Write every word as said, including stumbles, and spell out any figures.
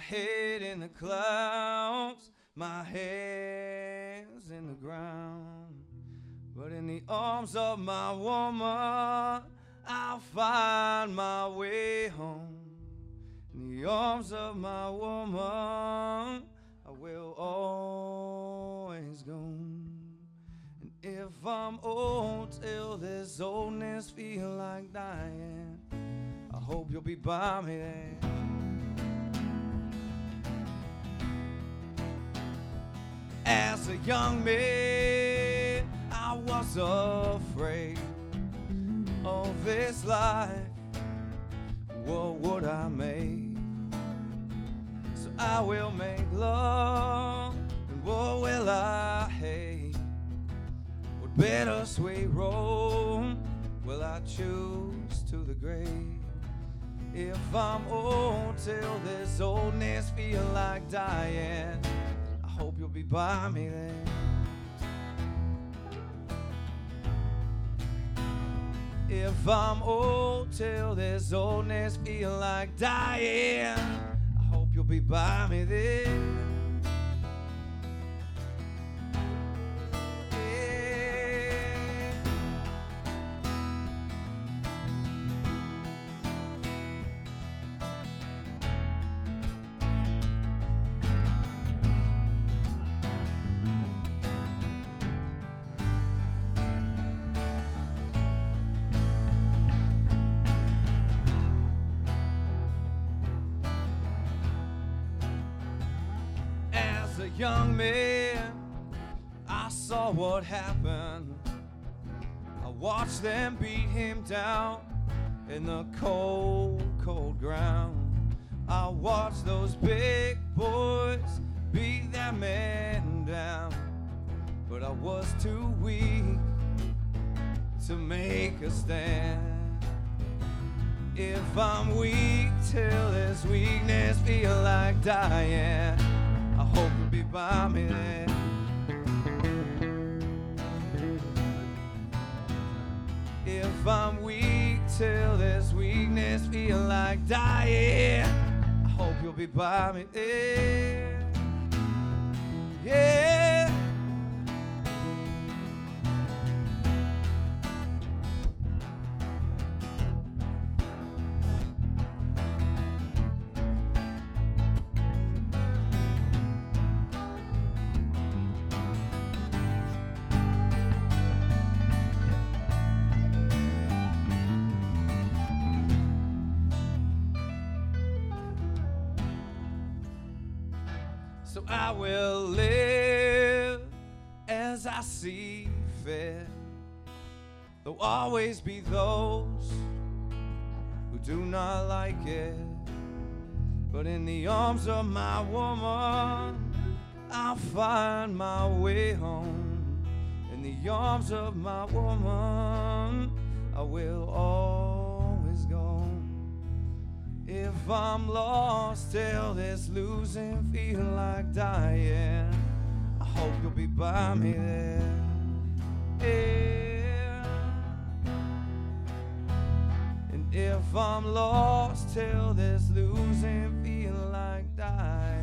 head in the clouds, my hands in the ground. But in the arms of my woman, I'll find my way home. In the arms of my woman, I will always go. And if I'm old till this oldness feel like dying, I hope you'll be by me there. As a young man, I was afraid of this life. What would I make? So I will make love, and what will I hate? What bittersweet road will I choose to the grave? If I'm old till this oldness feel like dying, I hope you'll be by me then. If I'm old till this oldness feel like dying, I hope you'll be by me then. As a young man, I saw what happened. I watched them beat him down in the cold, cold ground. I watched those big boys beat their men down, but I was too weak to make a stand. If I'm weak till this weakness feel like dying, I hope you'll be by me then. If I'm weak till this weakness feel like dying, I hope you'll be by me then. Yeah. So I will live as I see fit. There'll always be those who do not like it, but in the arms of my woman, I'll find my way home. In the arms of my woman, I will always go. If I'm lost till this losing feel like dying, I hope you'll be by me there. Yeah. And if I'm lost till this losing feel like dying,